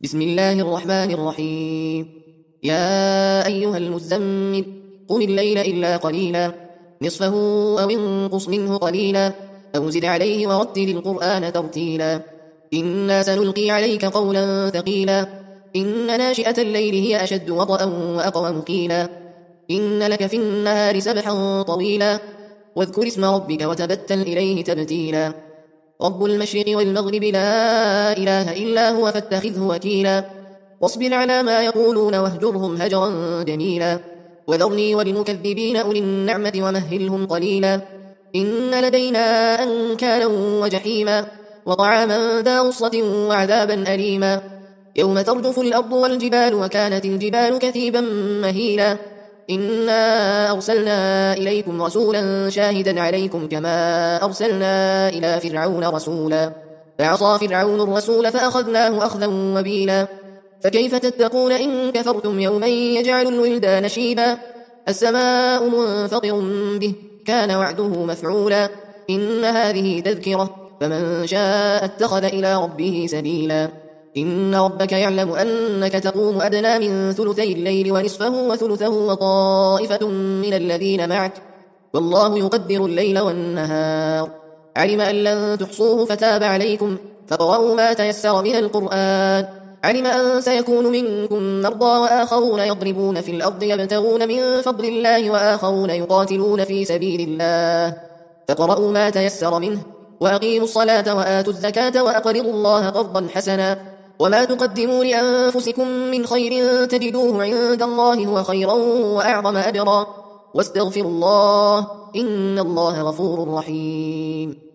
بسم الله الرحمن الرحيم. يا أيها المزمل قم الليل إلا قليلا نصفه أو انقص منه قليلا أو زد عليه ورتل القرآن ترتيلا إنا سنلقي عليك قولا ثقيلا إن ناشئة الليل هي أشد وطئا وأقوم قيلا إن لك في النهار سبحا طويلا واذكر اسم ربك وتبتل إليه تبتيلا رب المشرق والمغرب لا إله إلا هو فاتخذه وكيلا واصبر على ما يقولون واهجرهم هجرا جميلا وذرني والمكذبين أولي النعمة ومهلهم قليلا إن لدينا أنكالا وجحيما وطعاما ذا غصة وعذابا أليما يوم ترجف الأرض والجبال وكانت الجبال كثيبا مهيلا إنا أرسلنا إليكم رسولا شاهدا عليكم كما أرسلنا إلى فرعون رسولا فعصى فرعون الرسول فأخذناه أخذا وبيلا فكيف تتقون إن كفرتم يوما يجعل الولدان شيبا السماء منفطر به كان وعده مفعولا إن هذه تذكرة فمن شاء اتخذ إلى ربه سبيلا إن ربك يعلم أنك تقوم أدنى من ثلثي الليل ونصفه وثلثه وطائفة من الذين معك والله يقدر الليل والنهار علم أن لن تحصوه فتاب عليكم فاقرؤوا ما تيسر من القرآن علم أن سيكون منكم مرضى وآخرون يضربون في الأرض يبتغون من فضل الله وآخرون يقاتلون في سبيل الله فاقرؤوا ما تيسر منه وأقيموا الصلاة وآتوا الزكاة وأقرضوا الله قرضا حسنا وما تقدموا لأنفسكم من خير تجدوه عند الله هو خيرا وأعظم أجرا واستغفروا الله إن الله غفور رحيم.